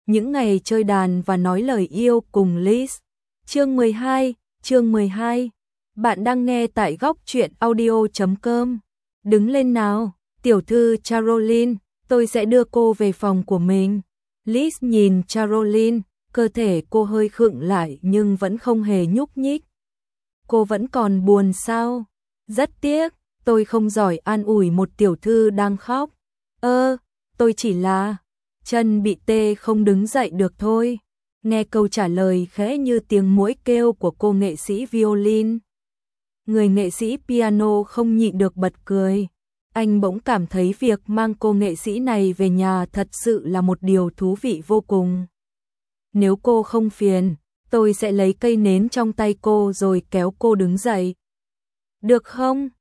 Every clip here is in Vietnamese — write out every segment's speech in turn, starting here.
những ngày chơi đàn và nói lời yêu cùng Liz. Chương 12. Bạn đang nghe tại góc truyện audio.com. Đứng lên nào, tiểu thư Caroline, tôi sẽ đưa cô về phòng của mình. Liz nhìn Caroline, cơ thể cô hơi khựng lại nhưng vẫn không hề nhúc nhích. Cô vẫn còn buồn sao? Rất tiếc, tôi không giỏi an ủi một tiểu thư đang khóc. Tôi chỉ là chân bị tê không đứng dậy được thôi. Nghe câu trả lời khẽ như tiếng muỗi kêu của cô nghệ sĩ violin. Người nghệ sĩ piano không nhịn được bật cười. Anh bỗng cảm thấy việc mang cô nghệ sĩ này về nhà thật sự là một điều thú vị vô cùng. Nếu cô không phiền, tôi sẽ lấy cây nến trong tay cô rồi kéo cô đứng dậy. Được không?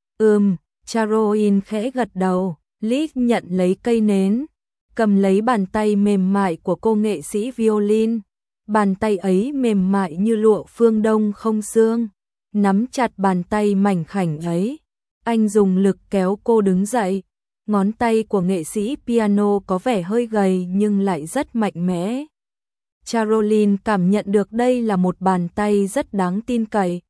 Caroline khẽ gật đầu. Liz nhận lấy cây nến, cầm lấy bàn tay mềm mại của cô nghệ sĩ violin. Bàn tay ấy mềm mại như lụa phương Đông không xương. Nắm chặt bàn tay mảnh khảnh ấy, anh dùng lực kéo cô đứng dậy. Ngón tay của nghệ sĩ piano có vẻ hơi gầy nhưng lại rất mạnh mẽ. Caroline cảm nhận được đây là một bàn tay rất đáng tin cậy.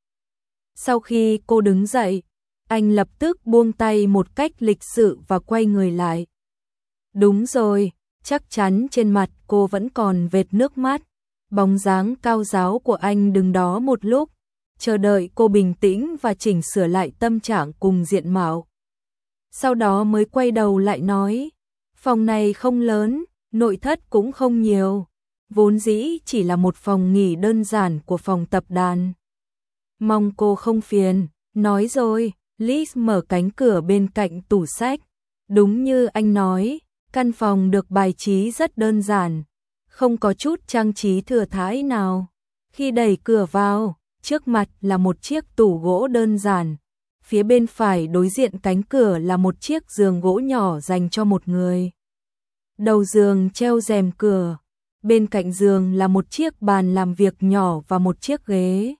Sau khi cô đứng dậy, anh lập tức buông tay một cách lịch sự và quay người lại. Đúng rồi, chắc chắn trên mặt cô vẫn còn vệt nước mắt. Bóng dáng cao ráo của anh đứng đó một lúc, chờ đợi cô bình tĩnh và chỉnh sửa lại tâm trạng cùng diện mạo. Sau đó mới quay đầu lại nói, phòng này không lớn, nội thất cũng không nhiều, vốn dĩ chỉ là một phòng nghỉ đơn giản của phòng tập đàn. Mong cô không phiền. Nói rồi, Liz mở cánh cửa bên cạnh tủ sách. Đúng như anh nói, căn phòng được bài trí rất đơn giản, không có chút trang trí thừa thãi nào. Khi đẩy cửa vào, trước mặt là một chiếc tủ gỗ đơn giản. Phía bên phải đối diện cánh cửa là một chiếc giường gỗ nhỏ dành cho một người. Đầu giường treo rèm cửa. Bên cạnh giường là một chiếc bàn làm việc nhỏ và một chiếc ghế.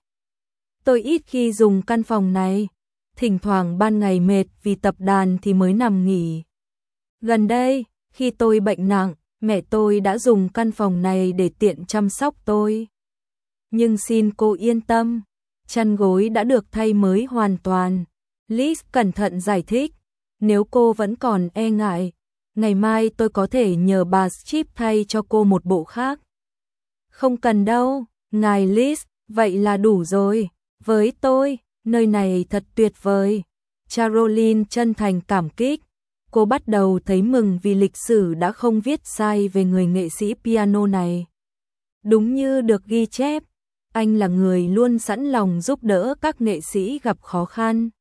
Tôi ít khi dùng căn phòng này. Thỉnh thoảng ban ngày mệt vì tập đàn thì mới nằm nghỉ. Gần đây, khi tôi bệnh nặng, mẹ tôi đã dùng căn phòng này để tiện chăm sóc tôi. Nhưng xin cô yên tâm, chăn gối đã được thay mới hoàn toàn. Liz cẩn thận giải thích, nếu cô vẫn còn e ngại, ngày mai tôi có thể nhờ bà Chip thay cho cô một bộ khác. Không cần đâu, ngài Liz, vậy là đủ rồi. Với tôi, nơi này thật tuyệt vời. Caroline chân thành cảm kích. Cô bắt đầu thấy mừng vì lịch sử đã không viết sai về người nghệ sĩ piano này. Đúng như được ghi chép, anh là người luôn sẵn lòng giúp đỡ các nghệ sĩ gặp khó khăn.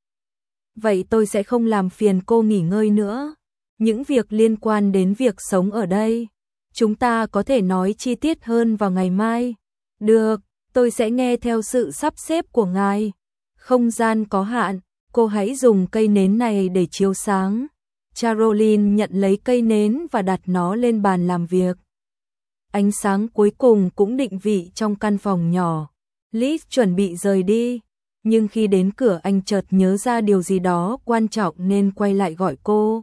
Vậy tôi sẽ không làm phiền cô nghỉ ngơi nữa. Những việc liên quan đến việc sống ở đây, chúng ta có thể nói chi tiết hơn vào ngày mai. Được, tôi sẽ nghe theo sự sắp xếp của ngài. Không gian có hạn, cô hãy dùng cây nến này để chiếu sáng. Caroline nhận lấy cây nến và đặt nó lên bàn làm việc. Ánh sáng cuối cùng cũng định vị trong căn phòng nhỏ. Liz chuẩn bị rời đi, nhưng khi đến cửa anh chợt nhớ ra điều gì đó quan trọng nên quay lại gọi cô.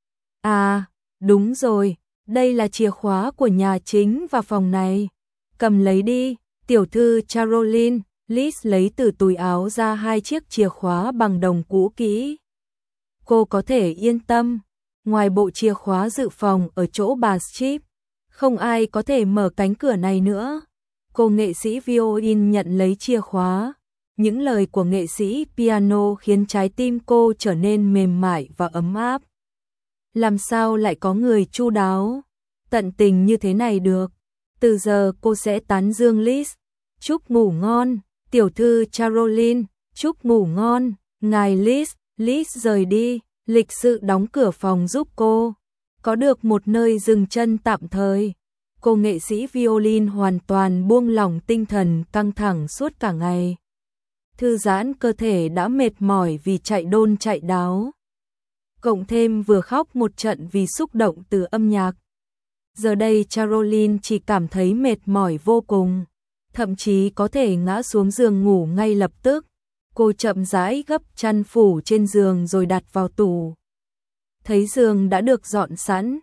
À, đúng rồi, đây là chìa khóa của nhà chính và phòng này. Cầm lấy đi, tiểu thư Caroline. Liz lấy từ túi áo ra 2 chiếc chìa khóa bằng đồng cũ kỹ. Cô có thể yên tâm, ngoài bộ chìa khóa dự phòng ở chỗ bà Chip, không ai có thể mở cánh cửa này nữa. Cô nghệ sĩ violin nhận lấy chìa khóa. Những lời của nghệ sĩ piano khiến trái tim cô trở nên mềm mại và ấm áp. Làm sao lại có người chu đáo, tận tình như thế này được. Từ giờ cô sẽ tán dương Liz. Chúc ngủ ngon, tiểu thư Caroline, chúc ngủ ngon, ngài Liz. Liz rời đi, lịch sự đóng cửa phòng giúp cô có được một nơi dừng chân tạm thời. Cô nghệ sĩ violin hoàn toàn buông lỏng tinh thần căng thẳng suốt cả ngày. Thư giãn cơ thể đã mệt mỏi vì chạy đôn chạy đáo. Cộng thêm vừa khóc một trận vì xúc động từ âm nhạc. Giờ đây Caroline chỉ cảm thấy mệt mỏi vô cùng, thậm chí có thể ngã xuống giường ngủ ngay lập tức. Cô chậm rãi gấp chăn phủ trên giường rồi đặt vào tủ. Thấy giường đã được dọn sẵn,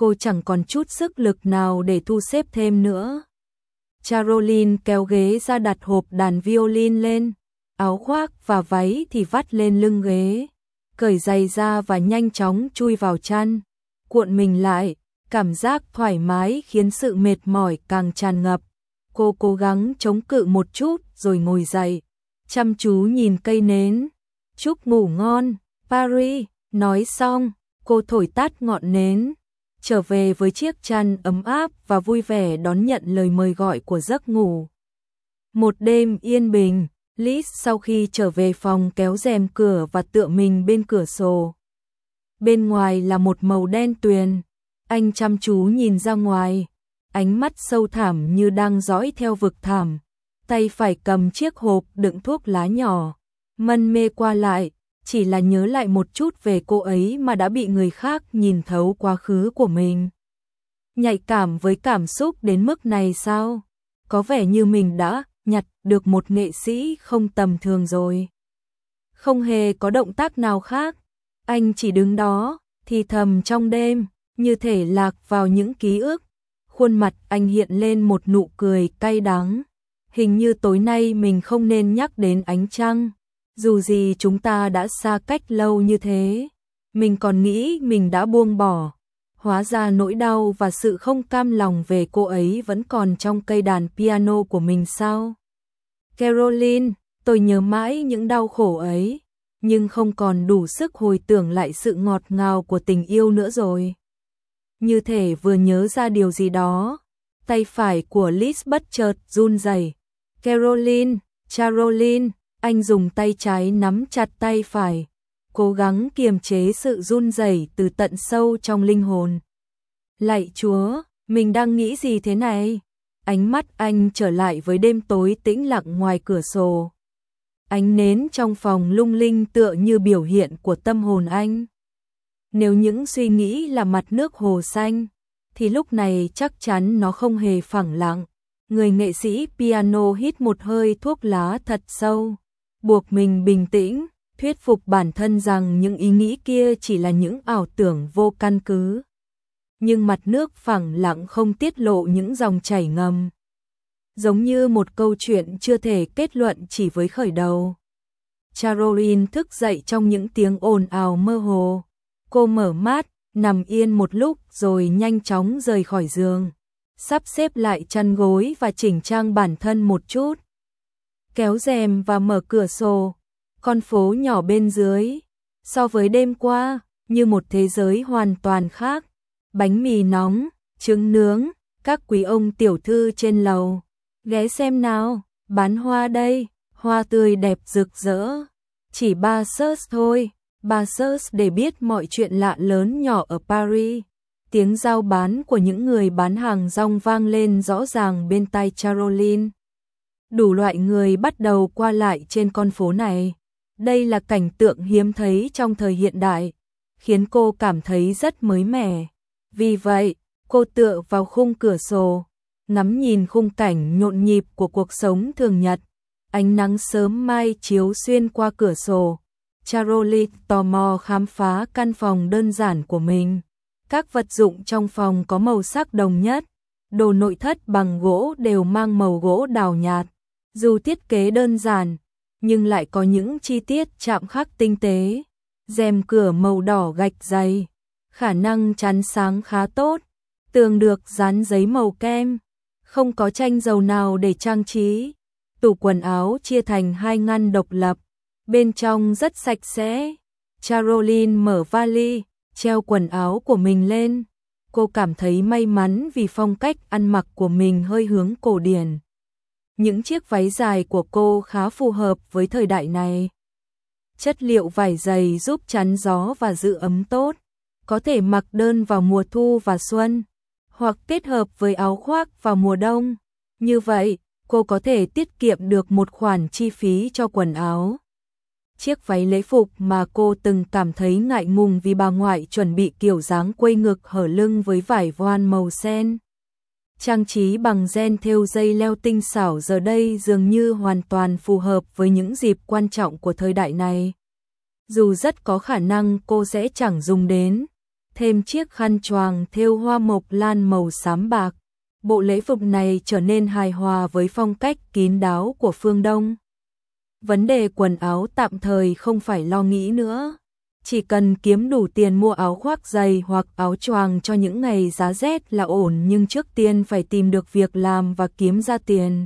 cô chẳng còn chút sức lực nào để thu xếp thêm nữa. Caroline kéo ghế ra đặt hộp đàn violin lên, áo khoác và váy thì vắt lên lưng ghế, cởi giày ra và nhanh chóng chui vào chăn, cuộn mình lại, cảm giác thoải mái khiến sự mệt mỏi càng tràn ngập. Cô cố gắng chống cự một chút rồi ngồi dậy, chăm chú nhìn cây nến. Chúc ngủ ngon, Paris. Nói xong, cô thổi tắt ngọn nến, trở về với chiếc chăn ấm áp và vui vẻ đón nhận lời mời gọi của giấc ngủ. Một đêm yên bình, Liz sau khi trở về phòng kéo rèm cửa và tựa mình bên cửa sổ. Bên ngoài là một màu đen tuyền, anh chăm chú nhìn ra ngoài, ánh mắt sâu thẳm như đang dõi theo vực thẳm, tay phải cầm chiếc hộp đựng thuốc lá nhỏ, mân mê qua lại, chỉ là nhớ lại một chút về cô ấy mà đã bị người khác nhìn thấu quá khứ của mình. Nhạy cảm với cảm xúc đến mức này sao? Có vẻ như mình đã nhặt được một nghệ sĩ không tầm thường rồi. Không hề có động tác nào khác, anh chỉ đứng đó, thì thầm trong đêm, như thể lạc vào những ký ức. Khuôn mặt anh hiện lên một nụ cười cay đắng. Hình như tối nay mình không nên nhắc đến ánh trăng. Dù gì chúng ta đã xa cách lâu như thế, mình còn nghĩ mình đã buông bỏ. Hóa ra nỗi đau và sự không cam lòng về cô ấy vẫn còn trong cây đàn piano của mình sao? Caroline, tôi nhớ mãi những đau khổ ấy, nhưng không còn đủ sức hồi tưởng lại sự ngọt ngào của tình yêu nữa rồi. Như thể vừa nhớ ra điều gì đó, tay phải của Liz bất chợt run rẩy. Caroline, anh dùng tay trái nắm chặt tay phải, cố gắng kiềm chế sự run rẩy từ tận sâu trong linh hồn. Lạy Chúa, mình đang nghĩ gì thế này? Ánh mắt anh trở lại với đêm tối tĩnh lặng ngoài cửa sổ. Ánh nến trong phòng lung linh tựa như biểu hiện của tâm hồn anh. Nếu những suy nghĩ là mặt nước hồ xanh, thì lúc này chắc chắn nó không hề phẳng lặng. Người nghệ sĩ piano hít một hơi thuốc lá thật sâu, buộc mình bình tĩnh, thuyết phục bản thân rằng những ý nghĩ kia chỉ là những ảo tưởng vô căn cứ. Nhưng mặt nước phẳng lặng không tiết lộ những dòng chảy ngầm. Giống như một câu chuyện chưa thể kết luận chỉ với khởi đầu. Caroline thức dậy trong những tiếng ồn ào mơ hồ. Cô mở mắt, nằm yên một lúc rồi nhanh chóng rời khỏi giường. Sắp xếp lại chăn gối và chỉnh trang bản thân một chút. Kéo rèm và mở cửa sổ. Con phố nhỏ bên dưới, so với đêm qua, như một thế giới hoàn toàn khác. Bánh mì nóng, trứng nướng, các quý ông tiểu thư trên lầu. Ghé xem nào, bán hoa đây, hoa tươi đẹp rực rỡ. Chỉ 3 search thôi, 3 search để biết mọi chuyện lạ lớn nhỏ ở Paris. Tiếng giao bán của những người bán hàng rong vang lên rõ ràng bên tai Caroline. Đủ loại người bắt đầu qua lại trên con phố này. Đây là cảnh tượng hiếm thấy trong thời hiện đại, khiến cô cảm thấy rất mới mẻ. Vì vậy, cô tựa vào khung cửa sổ, ngắm nhìn khung cảnh nhộn nhịp của cuộc sống thường nhật. Ánh nắng sớm mai chiếu xuyên qua cửa sổ. Caroline tò mò khám phá căn phòng đơn giản của mình. Các vật dụng trong phòng có màu sắc đồng nhất. Đồ nội thất bằng gỗ đều mang màu gỗ đào nhạt. Dù thiết kế đơn giản, nhưng lại có những chi tiết chạm khắc tinh tế. Rèm cửa màu đỏ gạch dày, khả năng chắn sáng khá tốt. Tường được dán giấy màu kem, không có tranh dầu nào để trang trí. Tủ quần áo chia thành 2 ngăn độc lập, bên trong rất sạch sẽ. Caroline mở vali, treo quần áo của mình lên. Cô cảm thấy may mắn vì phong cách ăn mặc của mình hơi hướng cổ điển. Những chiếc váy dài của cô khá phù hợp với thời đại này. Chất liệu vải dày giúp chắn gió và giữ ấm tốt. Có thể mặc đơn vào mùa thu và xuân, hoặc kết hợp với áo khoác vào mùa đông. Như vậy, cô có thể tiết kiệm được một khoản chi phí cho quần áo. Chiếc váy lễ phục mà cô từng cảm thấy ngại ngùng vì bà ngoại chuẩn bị kiểu dáng quây ngực hở lưng với vải voan màu sen. Trang trí bằng ren thêu dây leo tinh xảo giờ đây dường như hoàn toàn phù hợp với những dịp quan trọng của thời đại này. Dù rất có khả năng cô sẽ chẳng dùng đến, thêm chiếc khăn choàng thêu hoa mộc lan màu xám bạc. Bộ lễ phục này trở nên hài hòa với phong cách kín đáo của phương Đông. Vấn đề quần áo tạm thời không phải lo nghĩ nữa. Chỉ cần kiếm đủ tiền mua áo khoác dày hoặc áo choàng cho những ngày giá rét là ổn, nhưng trước tiên phải tìm được việc làm và kiếm ra tiền.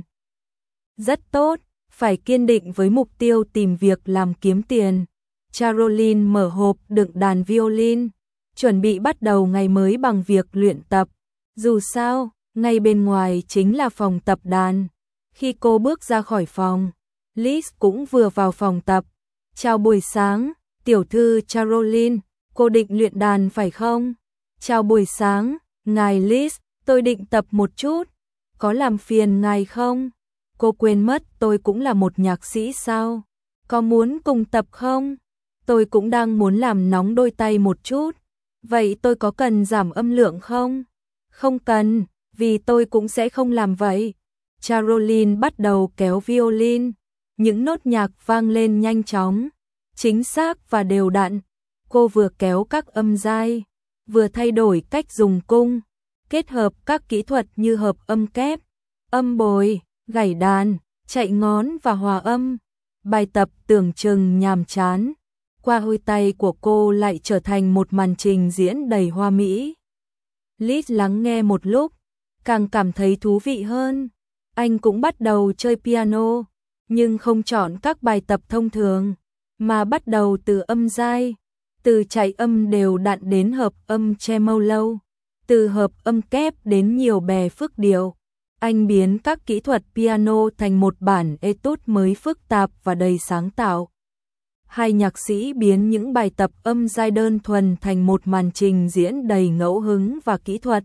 Rất tốt, phải kiên định với mục tiêu tìm việc làm kiếm tiền. Caroline mở hộp đựng đàn violin, chuẩn bị bắt đầu ngày mới bằng việc luyện tập. Dù sao, ngay bên ngoài chính là phòng tập đàn. Khi cô bước ra khỏi phòng, Liz cũng vừa vào phòng tập. Chào buổi sáng, tiểu thư Caroline, cô định luyện đàn phải không? Chào buổi sáng, ngài Liz, tôi định tập một chút. Có làm phiền ngài không? Cô quên mất tôi cũng là một nhạc sĩ sao? Có muốn cùng tập không? Tôi cũng đang muốn làm nóng đôi tay một chút. Vậy tôi có cần giảm âm lượng không? Không cần, vì tôi cũng sẽ không làm vậy. Caroline bắt đầu kéo violin. Những nốt nhạc vang lên nhanh chóng, chính xác và đều đặn. Cô vừa kéo các âm dai, vừa thay đổi cách dùng cung, kết hợp các kỹ thuật như hợp âm kép, âm bồi, gảy đàn, chạy ngón và hòa âm. Bài tập tưởng chừng nhàm chán, qua đôi tay của cô lại trở thành một màn trình diễn đầy hoa mỹ. Liz lắng nghe một lúc, càng cảm thấy thú vị hơn. Anh cũng bắt đầu chơi piano, nhưng không chọn các bài tập thông thường, mà bắt đầu từ âm dai, từ chạy âm đều đặn đến hợp âm tremolo, từ hợp âm kép đến nhiều bè phức điệu. Anh biến các kỹ thuật piano thành một bản etude mới phức tạp và đầy sáng tạo. Hai nhạc sĩ biến những bài tập âm dai đơn thuần thành một màn trình diễn đầy ngẫu hứng và kỹ thuật.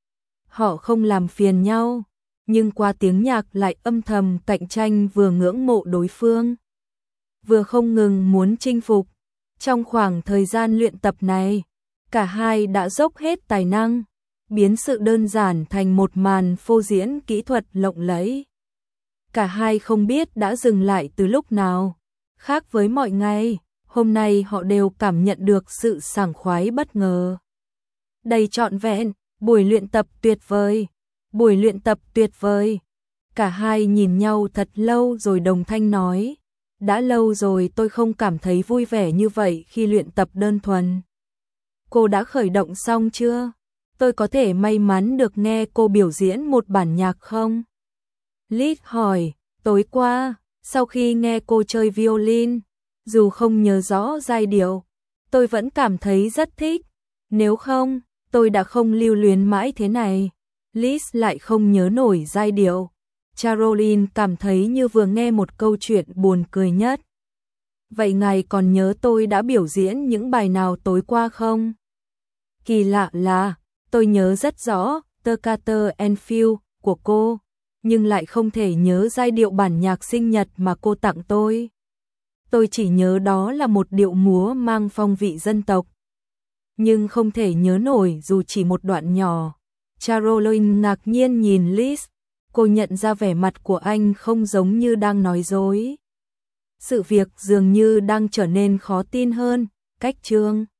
Họ không làm phiền nhau, nhưng qua tiếng nhạc lại âm thầm cạnh tranh, vừa ngưỡng mộ đối phương, vừa không ngừng muốn chinh phục. Trong khoảng thời gian luyện tập này, cả hai đã dốc hết tài năng, biến sự đơn giản thành một màn phô diễn kỹ thuật lộng lẫy. Cả hai không biết đã dừng lại từ lúc nào. Khác với mọi ngày, hôm nay họ đều cảm nhận được sự sảng khoái bất ngờ. Đầy trọn vẹn, buổi luyện tập tuyệt vời, buổi luyện tập tuyệt vời. Cả hai nhìn nhau thật lâu rồi đồng thanh nói, đã lâu rồi tôi không cảm thấy vui vẻ như vậy khi luyện tập đơn thuần. Cô đã khởi động xong chưa? Tôi có thể may mắn được nghe cô biểu diễn một bản nhạc không? Liz hỏi, tối qua, sau khi nghe cô chơi violin, dù không nhớ rõ giai điệu, tôi vẫn cảm thấy rất thích. Nếu không, tôi đã không lưu luyến mãi thế này. Liz lại không nhớ nổi giai điệu. Caroline cảm thấy như vừa nghe một câu chuyện buồn cười nhất. Vậy ngài còn nhớ tôi đã biểu diễn những bài nào tối qua không? Kỳ lạ là, tôi nhớ rất rõ Toccata and Fugue của cô, nhưng lại không thể nhớ giai điệu bản nhạc sinh nhật mà cô tặng tôi. Tôi chỉ nhớ đó là một điệu múa mang phong vị dân tộc, nhưng không thể nhớ nổi dù chỉ một đoạn nhỏ. Caroline ngạc nhiên nhìn Liz, cô nhận ra vẻ mặt của anh không giống như đang nói dối. Sự việc dường như đang trở nên khó tin hơn. Cách chương